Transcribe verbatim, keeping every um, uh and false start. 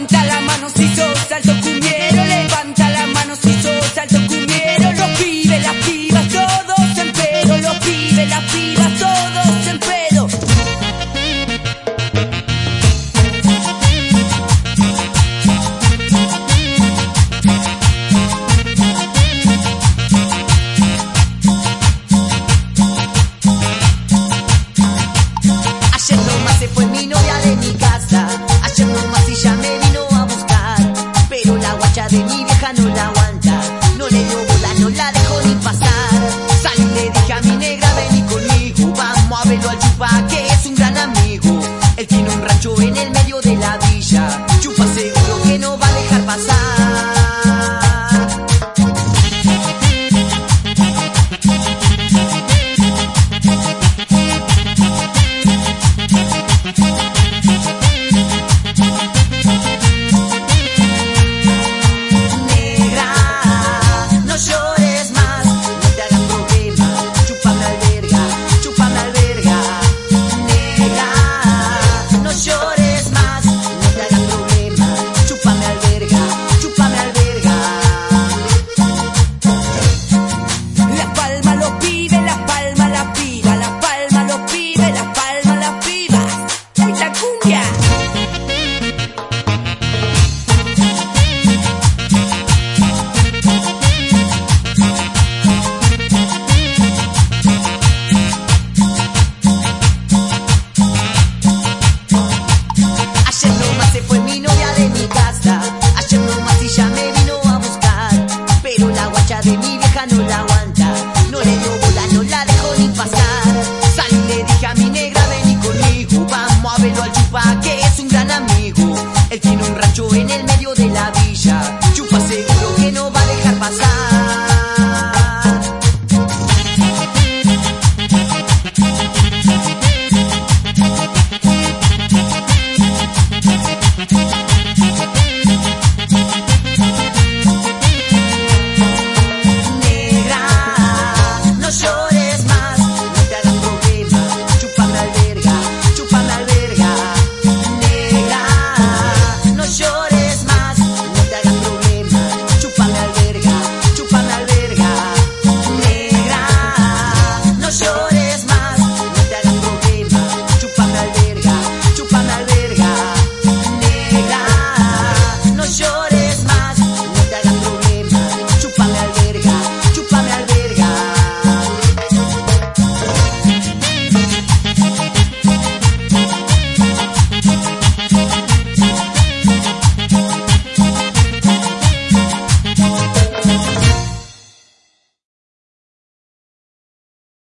Levanta la mano si sos alto cumbiero, levanta la mano si sos alto cumbiero. Los pibes, las pibas, todos en pedo. Los pibes, las pibas, todos en pedo. Ayer nomás se fue mi novia de mi casa. Ayer nomás ella me vino a buscar, pero la guacha de mi vieja no la aguanta. No le dio bola, no la dejó ni pasar. Salí y le dije a mi negra, vení conmigo. Vamos a verlo al Chupa, que es un gran amigo. Él tiene un rancho en el medio de la villa. Chupa seguro que no va a dejar pasar. Se fue mi novia de mi casa. Ayer nomás ella me vino a buscar, pero la guacha de mi vieja no la aguanta. No le dio bola, no la dejó ni pasar. Salí y le dije a mi negra, vení conmigo. Vamos a verlo al Chupa.